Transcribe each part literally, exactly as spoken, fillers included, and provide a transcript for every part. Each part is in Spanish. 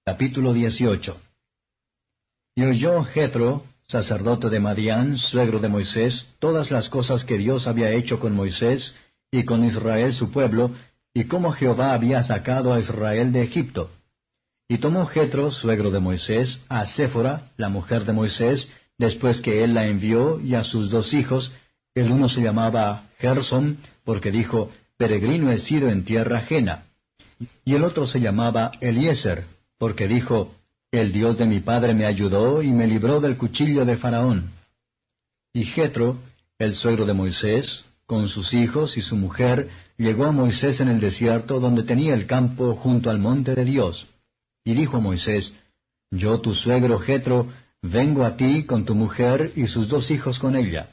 Capítulo dieciocho. Y oyó Jethro, sacerdote de Madián, suegro de Moisés, todas las cosas que Dios había hecho con Moisés y con Israel su pueblo, y cómo Jehová había sacado a Israel de Egipto. Y tomó Jethro, suegro de Moisés, a Séfora, la mujer de Moisés, después que él la envió, y a sus dos hijos. El uno se llamaba Gersom, porque dijo, peregrino he sido en tierra ajena. Y el otro se llamaba Eliezer, porque dijo, el Dios de mi padre me ayudó y me libró del cuchillo de Faraón. Y Jethro, el suegro de Moisés, con sus hijos y su mujer, llegó a Moisés en el desierto, donde tenía el campo junto al monte de Dios. Y dijo a Moisés, yo tu suegro Jethro, vengo a ti con tu mujer y sus dos hijos con ella.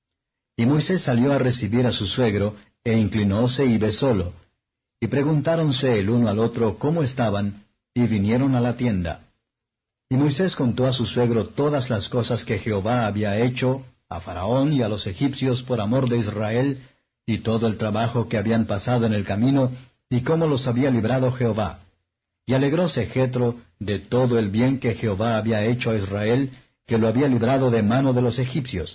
Y Moisés salió a recibir a su suegro, e inclinóse y besólo. Y preguntáronse el uno al otro cómo estaban, y vinieron a la tienda. Y Moisés contó a su suegro todas las cosas que Jehová había hecho a Faraón y a los egipcios por amor de Israel, y todo el trabajo que habían pasado en el camino, y cómo los había librado Jehová. Y alegróse Jethro de todo el bien que Jehová había hecho a Israel, que lo había librado de mano de los egipcios.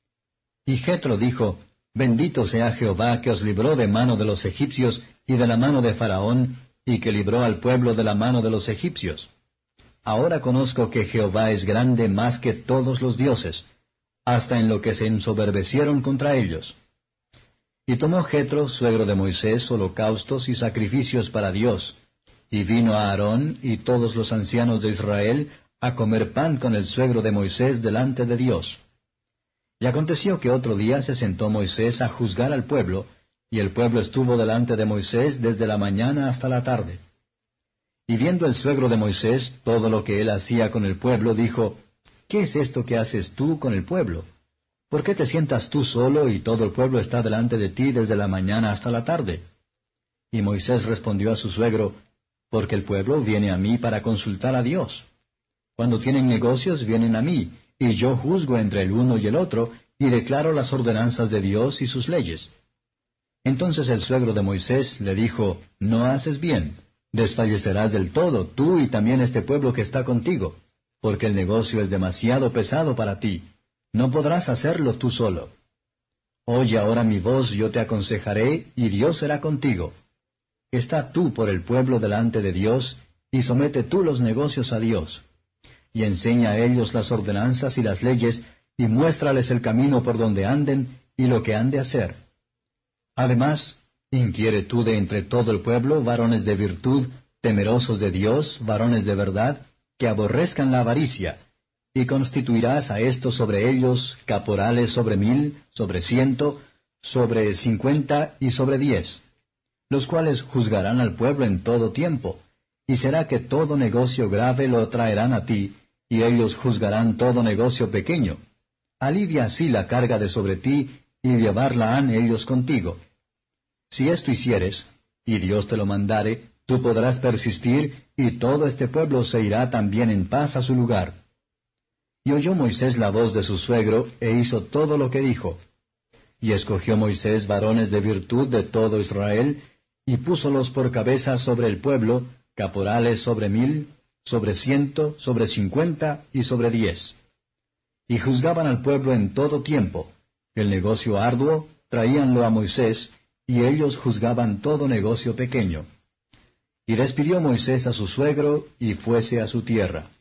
Y Jethro dijo, bendito sea Jehová que os libró de mano de los egipcios y de la mano de Faraón, y que libró al pueblo de la mano de los egipcios. Ahora conozco que Jehová es grande más que todos los dioses, hasta en lo que se ensoberbecieron contra ellos. Y tomó Jethro, suegro de Moisés, holocaustos y sacrificios para Dios, y vino a Aarón y todos los ancianos de Israel a comer pan con el suegro de Moisés delante de Dios. Y aconteció que otro día se sentó Moisés a juzgar al pueblo, y el pueblo estuvo delante de Moisés desde la mañana hasta la tarde. Y viendo el suegro de Moisés todo lo que él hacía con el pueblo, dijo, ¿qué es esto que haces tú con el pueblo? ¿Por qué te sientas tú solo y todo el pueblo está delante de ti desde la mañana hasta la tarde? Y Moisés respondió a su suegro, porque el pueblo viene a mí para consultar a Dios. Cuando tienen negocios vienen a mí, y yo juzgo entre el uno y el otro, y declaro las ordenanzas de Dios y sus leyes. Entonces el suegro de Moisés le dijo, no haces bien, desfallecerás del todo, tú y también este pueblo que está contigo, porque el negocio es demasiado pesado para ti, no podrás hacerlo tú solo. Oye ahora mi voz, yo te aconsejaré, y Dios será contigo. Está tú por el pueblo delante de Dios, y somete tú los negocios a Dios. Y enseña a ellos las ordenanzas y las leyes, y muéstrales el camino por donde anden, y lo que han de hacer. Además, inquiere tú de entre todo el pueblo varones de virtud, temerosos de Dios, varones de verdad, que aborrezcan la avaricia, y constituirás a estos sobre ellos caporales sobre mil, sobre ciento, sobre cincuenta y sobre diez, los cuales juzgarán al pueblo en todo tiempo, y será que todo negocio grave lo traerán a ti, y ellos juzgarán todo negocio pequeño. Alivia así la carga de sobre ti, y llevarla han ellos contigo. Si esto hicieres, y Dios te lo mandare, tú podrás persistir, y todo este pueblo se irá también en paz a su lugar. Y oyó Moisés la voz de su suegro, e hizo todo lo que dijo. Y escogió Moisés varones de virtud de todo Israel, y púsolos por cabezas sobre el pueblo, caporales sobre mil, sobre ciento, sobre cincuenta y sobre diez. Y juzgaban al pueblo en todo tiempo. El negocio arduo, traíanlo a Moisés, y ellos juzgaban todo negocio pequeño. Y despidió Moisés a su suegro, y fuese a su tierra.